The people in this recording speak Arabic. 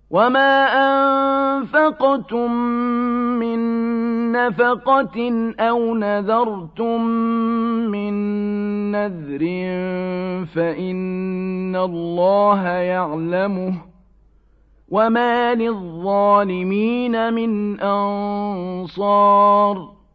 وما أنفقتم من نفقة أو نذرتم من نذر فإن الله يعلمه وما للظالمين من أنصار